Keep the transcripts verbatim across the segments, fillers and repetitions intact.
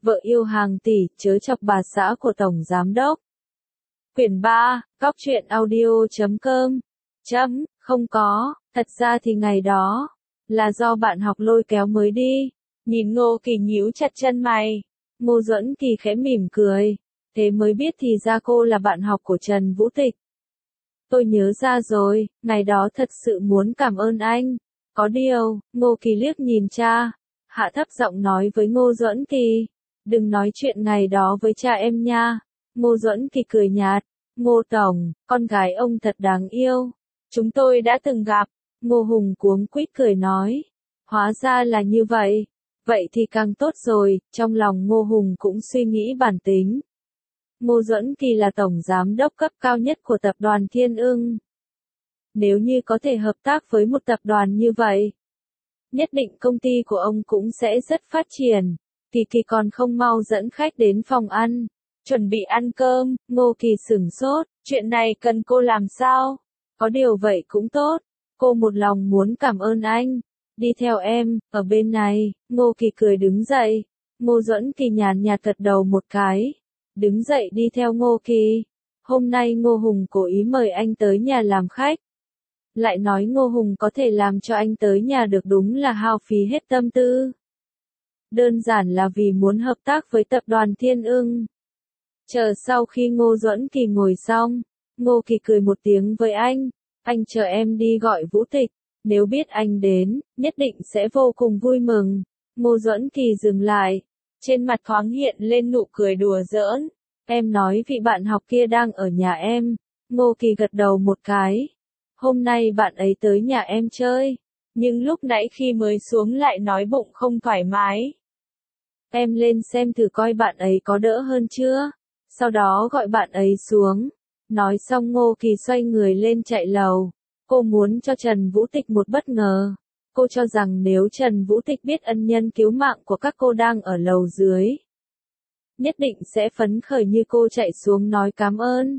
vợ yêu hàng tỷ, chớ chọc bà xã của Tổng Giám Đốc. Quyển ba, Cóc truyện audio chấm com. Chấm, không có, thật ra thì ngày đó, là do bạn học lôi kéo mới đi. Nhìn Ngô Kỳ nhíu chặt chân mày. Ngô Duẫn Kỳ khẽ mỉm cười. Thế mới biết thì ra cô là bạn học của Trần Vũ Tịch. Tôi nhớ ra rồi, ngày đó thật sự muốn cảm ơn anh. Có điều, Ngô Kỳ liếc nhìn cha. Hạ thấp giọng nói với Ngô Duẫn Kỳ. Đừng nói chuyện ngày đó với cha em nha. Ngô Duẫn Kỳ cười nhạt. Ngô Tổng, con gái ông thật đáng yêu. Chúng tôi đã từng gặp. Ngô Hùng cuống quýt cười nói. Hóa ra là như vậy. Vậy thì càng tốt rồi, trong lòng Ngô Hùng cũng suy nghĩ bản tính. Ngô Duẫn Kỳ là tổng giám đốc cấp cao nhất của tập đoàn Thiên Ưng. Nếu như có thể hợp tác với một tập đoàn như vậy, nhất định công ty của ông cũng sẽ rất phát triển. Kỳ Kỳ còn không mau dẫn khách đến phòng ăn, chuẩn bị ăn cơm. Ngô Kỳ sửng sốt, chuyện này cần cô làm sao? Có điều vậy cũng tốt, cô một lòng muốn cảm ơn anh. Đi theo em, ở bên này. Ngô Kỳ cười đứng dậy. Ngô Duẫn Kỳ nhàn nhạt gật đầu một cái. Đứng dậy đi theo Ngô Kỳ. Hôm nay Ngô Hùng cố ý mời anh tới nhà làm khách. Lại nói Ngô Hùng có thể làm cho anh tới nhà được, đúng là hao phí hết tâm tư. Đơn giản là vì muốn hợp tác với tập đoàn Thiên Ưng. Chờ sau khi Ngô Duẫn Kỳ ngồi xong, Ngô Kỳ cười một tiếng với anh. Anh chờ em đi gọi Vũ Tịch. Nếu biết anh đến, nhất định sẽ vô cùng vui mừng. Ngô Duẫn Kỳ dừng lại. Trên mặt thoáng hiện lên nụ cười đùa giỡn. Em nói vị bạn học kia đang ở nhà em. Ngô Kỳ gật đầu một cái. Hôm nay bạn ấy tới nhà em chơi. Nhưng lúc nãy khi mới xuống lại nói bụng không thoải mái. Em lên xem thử coi bạn ấy có đỡ hơn chưa. Sau đó gọi bạn ấy xuống. Nói xong Ngô Kỳ xoay người lên chạy lầu. Cô muốn cho Trần Vũ Tịch một bất ngờ. Cô cho rằng nếu Trần Vũ Tịch biết ân nhân cứu mạng của các cô đang ở lầu dưới, nhất định sẽ phấn khởi như cô chạy xuống nói cảm ơn.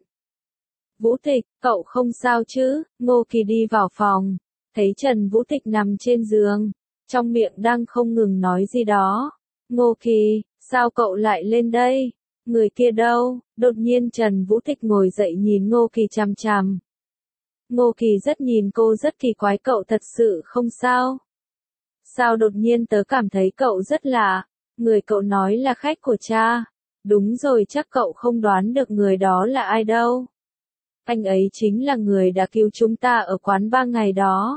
Vũ Tịch, cậu không sao chứ? Ngô Kỳ đi vào phòng, thấy Trần Vũ Tịch nằm trên giường, trong miệng đang không ngừng nói gì đó. Ngô Kỳ, sao cậu lại lên đây? Người kia đâu? Đột nhiên Trần Vũ Tịch ngồi dậy nhìn Ngô Kỳ chằm chằm. Ngô Kỳ rất nhìn cô rất kỳ quái, cậu thật sự không sao? Sao đột nhiên tớ cảm thấy cậu rất lạ, người cậu nói là khách của cha. Đúng rồi, chắc cậu không đoán được người đó là ai đâu. Anh ấy chính là người đã cứu chúng ta ở quán ba ngày đó.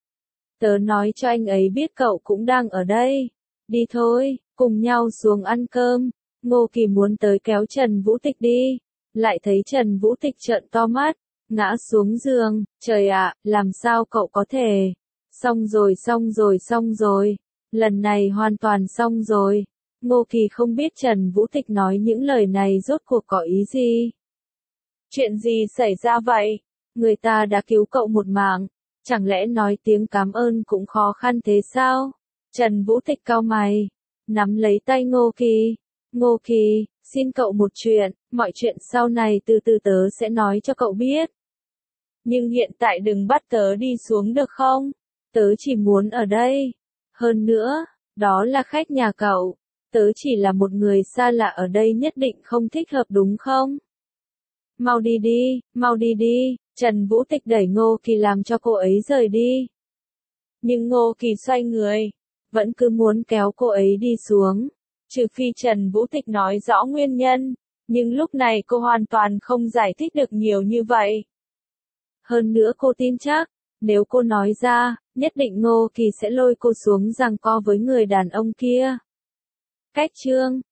Tớ nói cho anh ấy biết cậu cũng đang ở đây. Đi thôi, cùng nhau xuống ăn cơm. Ngô Kỳ muốn tới kéo Trần Vũ Tịch đi, lại thấy Trần Vũ Tịch trợn to mắt, ngã xuống giường. Trời ạ, làm sao cậu có thể? Xong rồi xong rồi xong rồi, lần này hoàn toàn xong rồi. Ngô Kỳ không biết Trần Vũ Tịch nói những lời này rốt cuộc có ý gì. Chuyện gì xảy ra vậy? Người ta đã cứu cậu một mạng, chẳng lẽ nói tiếng cảm ơn cũng khó khăn thế sao? Trần Vũ Tịch cau mày, nắm lấy tay Ngô Kỳ. Ngô Kỳ, xin cậu một chuyện, mọi chuyện sau này từ từ tớ sẽ nói cho cậu biết. Nhưng hiện tại đừng bắt tớ đi xuống được không? Tớ chỉ muốn ở đây. Hơn nữa, đó là khách nhà cậu. Tớ chỉ là một người xa lạ ở đây, nhất định không thích hợp đúng không? Mau đi đi, mau đi đi. Trần Vũ Tịch đẩy Ngô Kỳ làm cho cô ấy rời đi. Nhưng Ngô Kỳ xoay người, vẫn cứ muốn kéo cô ấy đi xuống. Trừ phi Trần Vũ Tịch nói rõ nguyên nhân. Nhưng lúc này cô hoàn toàn không giải thích được nhiều như vậy. Hơn nữa cô tin chắc, nếu cô nói ra, nhất định Ngô Kỳ sẽ lôi cô xuống giằng co với người đàn ông kia. Cách chương